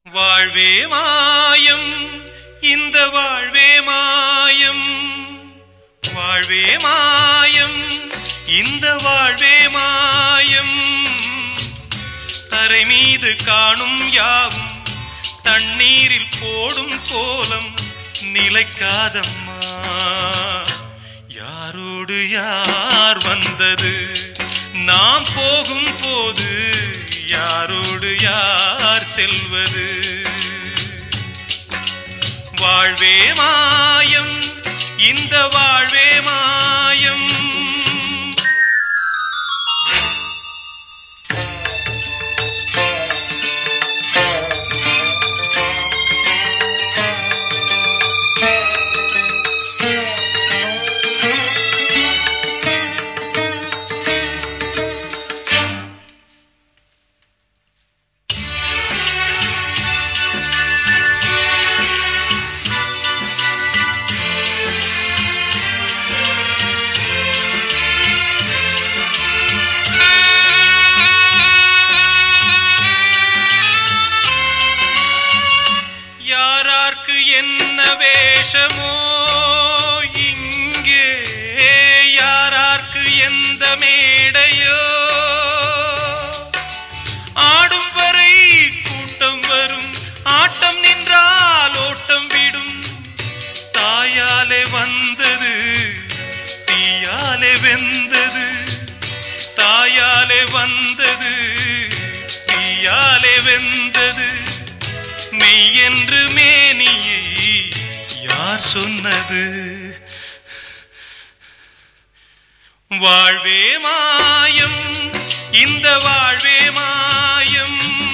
வாழ்வே மாயம் இந்த வாழ்வே மாயம், வாழ்வே மாயம் இந்த வாழ்வே மாயம். தரை மீது காணும் யாவும் தண்ணீரில் போடும் கோலம் நிலைக்காதம்மா. யாரோடு யார் வந்தது நாம் போகும் போது, யாரோடு யார் செல்வது? வாழ்வே மாயம் இந்த வாழ்வே மாயம். என்ன வேஷமோ இங்கே, யாரார்க்கு எந்த மேடையோ, ஆடும் வரை கூட்டம் வரும், ஆட்டம் நின்றால் ஓட்டம் விடும். தாயாலே வந்தது தீயாலே வெந்தது, தாயாலே வந்தது தீயாலே வெந்தது. மெய் என்று மேனியை யார் சொன்னது? வாழ்வே மாயம் இந்த வாழ்வே மாயம்.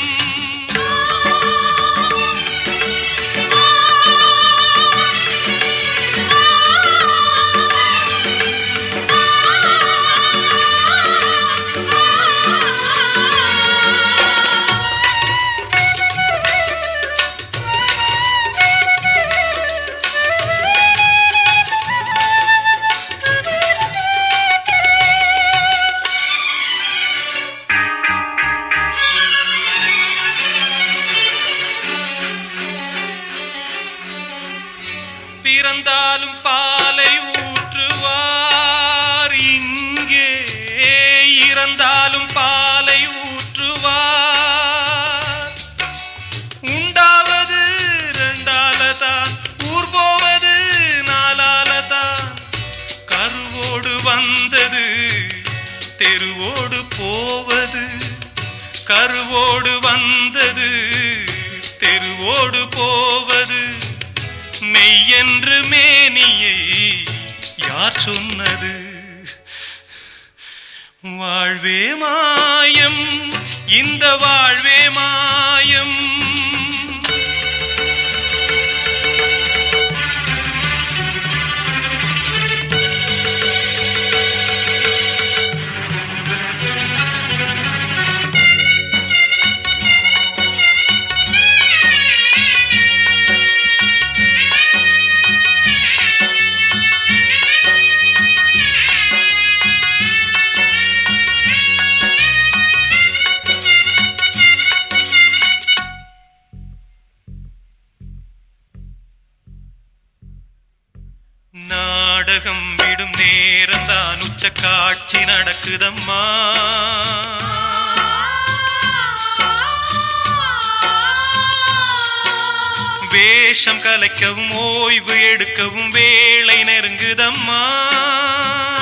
பிறந்தாலும் பாலை ஊற்றுவார் இங்கே, இறந்தாலும் பாலை ஊற்றுவார். உண்டாவது ரெண்டாலதான், ஊர் போவது நாலாலதான். கருவோடு வந்தது தெருவோடு போவது, கருவோடு வந்தது தெருவோடு போவது. மெய் என்று மேனியை யார் சொன்னது? வாழ்வே மாயம் இந்த வாழ்வே மாயம். நாடகம் விடும் நேரம்தான் உச்ச காட்சி நடக்குதம்மா. வேஷம் கலைக்கவும் ஓய்வு எடுக்கவும் வேளை நெருங்குதம்மா.